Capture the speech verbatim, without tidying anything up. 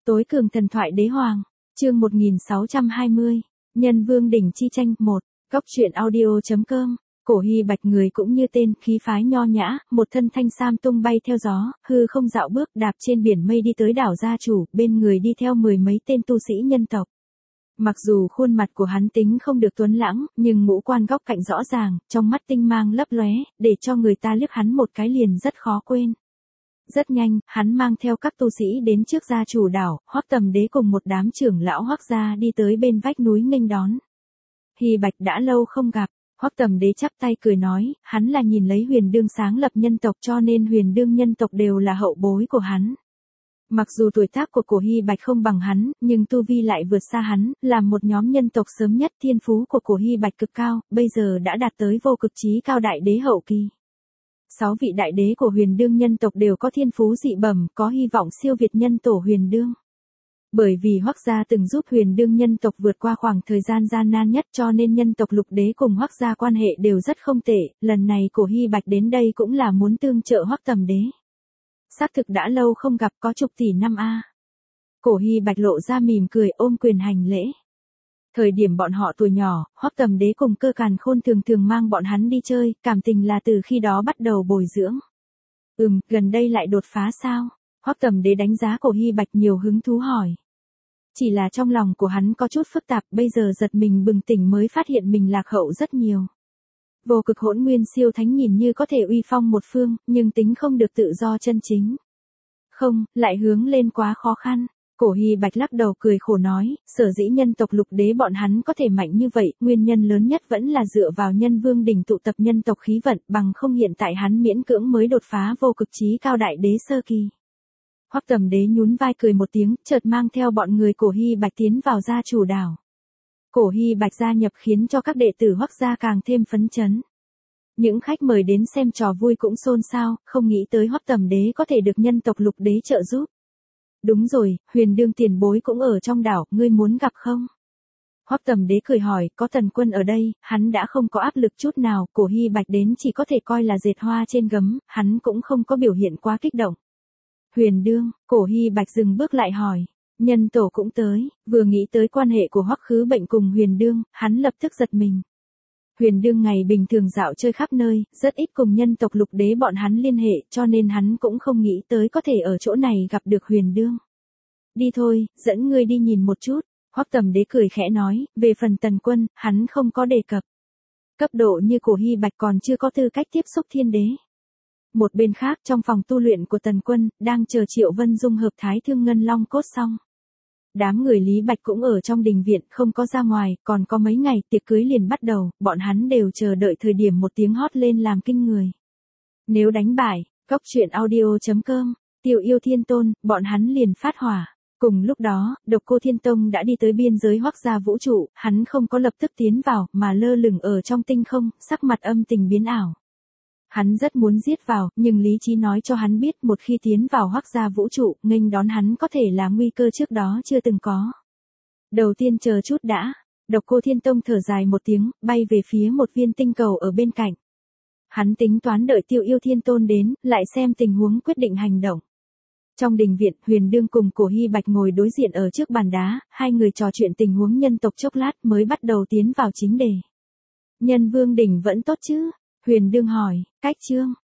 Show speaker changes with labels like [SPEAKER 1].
[SPEAKER 1] Tối cường thần thoại đế hoàng, chương một nghìn sáu trăm hai mươi, Nhân Vương đỉnh chi tranh một, Góc truyện audio.com. Cổ Hy Bạch người cũng như tên, khí phái nho nhã, một thân thanh sam tung bay theo gió, hư không dạo bước đạp trên biển mây đi tới đảo gia chủ, bên người đi theo mười mấy tên tu sĩ nhân tộc. Mặc dù khuôn mặt của hắn tính không được tuấn lãng, nhưng ngũ quan góc cạnh rõ ràng, trong mắt tinh mang lấp lóe, để cho người ta liếc hắn một cái liền rất khó quên. Rất nhanh, hắn mang theo các tu sĩ đến trước gia chủ đảo, Hoắc Tầm Đế cùng một đám trưởng lão Hoắc gia đi tới bên vách núi nghênh đón. Hy Bạch đã lâu không gặp, Hoắc Tầm Đế chắp tay cười nói, hắn là nhìn lấy Huyền Đương sáng lập nhân tộc cho nên Huyền Đương nhân tộc đều là hậu bối của hắn. Mặc dù tuổi tác của Cổ Hy Bạch không bằng hắn, nhưng tu vi lại vượt xa hắn, làm một nhóm nhân tộc sớm nhất. Thiên phú của Cổ Hy Bạch cực cao, bây giờ đã đạt tới vô cực chí cao đại đế hậu kỳ. Sáu vị đại đế của Huyền Đương nhân tộc đều có thiên phú dị bẩm, có hy vọng siêu việt nhân tổ Huyền Đương. Bởi vì Hoắc gia từng giúp Huyền Đương nhân tộc vượt qua khoảng thời gian gian nan nhất cho nên nhân tộc Lục Đế cùng Hoắc gia quan hệ đều rất không tệ, lần này Cổ Hy Bạch đến đây cũng là muốn tương trợ Hoắc Tầm Đế. Xác thực đã lâu không gặp, có chục tỷ năm a. Cổ Hy Bạch lộ ra mỉm cười ôm quyền hành lễ. Thời điểm bọn họ tuổi nhỏ, Hoắc Tầm Đế cùng Cơ Càn Khôn thường thường mang bọn hắn đi chơi, cảm tình là từ khi đó bắt đầu bồi dưỡng. Ừm, gần đây lại đột phá sao? Hoắc Tầm Đế đánh giá Cổ Hy Bạch nhiều hứng thú hỏi. Chỉ là trong lòng của hắn có chút phức tạp, bây giờ giật mình bừng tỉnh mới phát hiện mình lạc hậu rất nhiều. Vô cực hỗn nguyên siêu thánh nhìn như có thể uy phong một phương, nhưng tính không được tự do chân chính. Không, lại hướng lên quá khó khăn. Cổ Hy Bạch lắc đầu cười khổ nói, sở dĩ nhân tộc Lục Đế bọn hắn có thể mạnh như vậy, nguyên nhân lớn nhất vẫn là dựa vào Nhân Vương đỉnh tụ tập nhân tộc khí vận, bằng không hiện tại hắn miễn cưỡng mới đột phá vô cực chí cao đại đế sơ kỳ. Hoắc Tầm Đế nhún vai cười một tiếng, chợt mang theo bọn người Cổ Hy Bạch tiến vào gia chủ đảo. Cổ Hy Bạch gia nhập khiến cho các đệ tử Hoắc gia càng thêm phấn chấn. Những khách mời đến xem trò vui cũng xôn xao, không nghĩ tới Hoắc Tầm Đế có thể được nhân tộc Lục Đế trợ giúp. Đúng rồi, Huyền Đương tiền bối cũng ở trong đảo, ngươi muốn gặp không? Hoắc Tầm Đế cười hỏi, có Tần Quân ở đây, hắn đã không có áp lực chút nào, Cổ Hy Bạch đến chỉ có thể coi là dệt hoa trên gấm, hắn cũng không có biểu hiện quá kích động. Huyền Đương, Cổ Hy Bạch dừng bước lại hỏi, nhân tổ cũng tới, vừa nghĩ tới quan hệ của Hoắc Khứ Bệnh cùng Huyền Đương, hắn lập tức giật mình. Huyền Đương ngày bình thường dạo chơi khắp nơi, rất ít cùng nhân tộc Lục Đế bọn hắn liên hệ, cho nên hắn cũng không nghĩ tới có thể ở chỗ này gặp được Huyền Đương. Đi thôi, dẫn ngươi đi nhìn một chút, Hoắc Tầm Đế cười khẽ nói, về phần Tần Quân, hắn không có đề cập. Cấp độ như Cổ Hy Bạch còn chưa có tư cách tiếp xúc thiên đế. Một bên khác trong phòng tu luyện của Tần Quân, đang chờ Triệu Vân dung hợp Thái Thương Ngân Long cốt xong. Đám người Lý Bạch cũng ở trong đình viện, không có ra ngoài, còn có mấy ngày tiệc cưới liền bắt đầu, bọn hắn đều chờ đợi thời điểm một tiếng hót lên làm kinh người. Nếu đánh bại, Góc truyện audio.com, Tiểu Yêu Thiên Tôn, bọn hắn liền phát hỏa. Cùng lúc đó, Độc Cô Thiên Tông đã đi tới biên giới Hoắc gia vũ trụ, hắn không có lập tức tiến vào, mà lơ lửng ở trong tinh không, sắc mặt âm tình biến ảo. Hắn rất muốn giết vào, nhưng lý trí nói cho hắn biết một khi tiến vào Hoắc gia vũ trụ, nghênh đón hắn có thể là nguy cơ trước đó chưa từng có. Đầu tiên chờ chút đã, Độc Cô Thiên Tông thở dài một tiếng, bay về phía một viên tinh cầu ở bên cạnh. Hắn tính toán đợi Tiểu Yêu Thiên Tôn đến, lại xem tình huống quyết định hành động. Trong đình viện, Huyền Đương cùng Cổ Hy Bạch ngồi đối diện ở trước bàn đá, hai người trò chuyện tình huống nhân tộc chốc lát mới bắt đầu tiến vào chính đề. Nhân Vương đỉnh vẫn tốt chứ? Huyền Đương hỏi, cách chương,